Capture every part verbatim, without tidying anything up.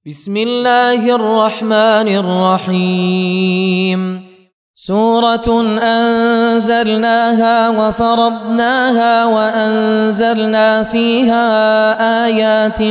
بسم الله الرحمن الرحيم سورة أنزلناها وفرضناها وأنزلنا فيها آيات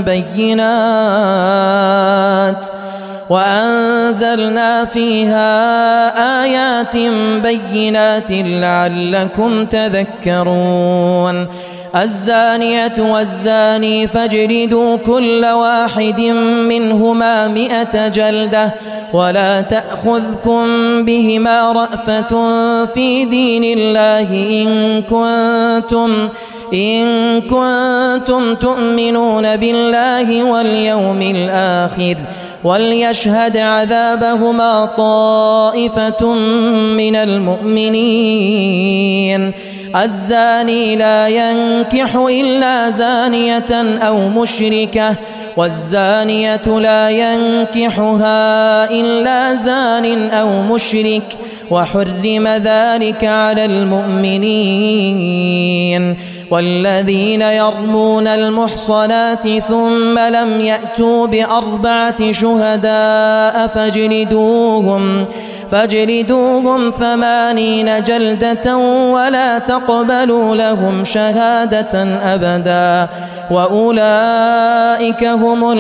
بينات وأنزلنا فيها آيات بينات لعلكم تذكرون الزانية والزاني فاجلدوا كل واحد منهما مئة جلدة ولا تأخذكم بهما رأفة في دين الله إن كنتم إن كنتم تؤمنون بالله واليوم الآخر وليشهد عذابهما طائفة من المؤمنين الزاني لا ينكح إلا زانية أو مشركة والزانية لا ينكحها إلا زان أو مشرك وحرم ذلك على المؤمنين والذين يرمون المحصنات ثم لم يأتوا بأربعة شهداء فاجلدوهم فاجلدوهم ثمانين جلدة ولا تقبلوا لهم شهادة أبدا وأولئك هم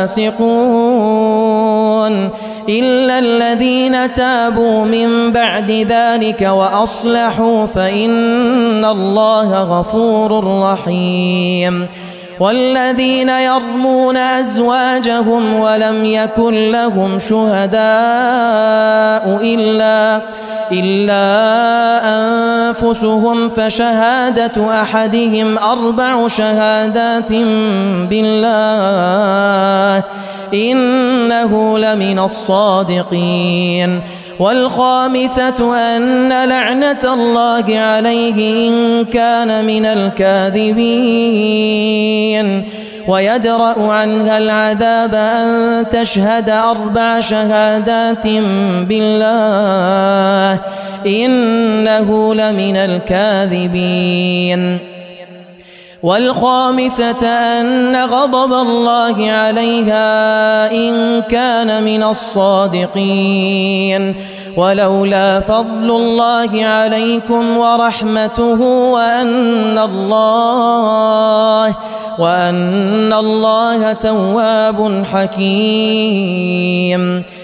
الفاسقون إلا الذين تابوا من بعد ذلك وأصلحوا فإن الله غفور رحيم والذين يرمون أزواجهم ولم يكن لهم شهداء إلا إلا أنفسهم فشهادة أحدهم أربع شهادات بالله إنه لمن الصادقين والخامسة أن لعنة الله عليه إن كان من الكاذبين ويدرأ عنها العذاب أن تشهد أربع شهادات بالله إنه لمن الكاذبين والخامسة أن غضب الله عليها إن كان من الصادقين ولولا فضل الله عليكم ورحمته وأن الله وأن الله تواب حكيم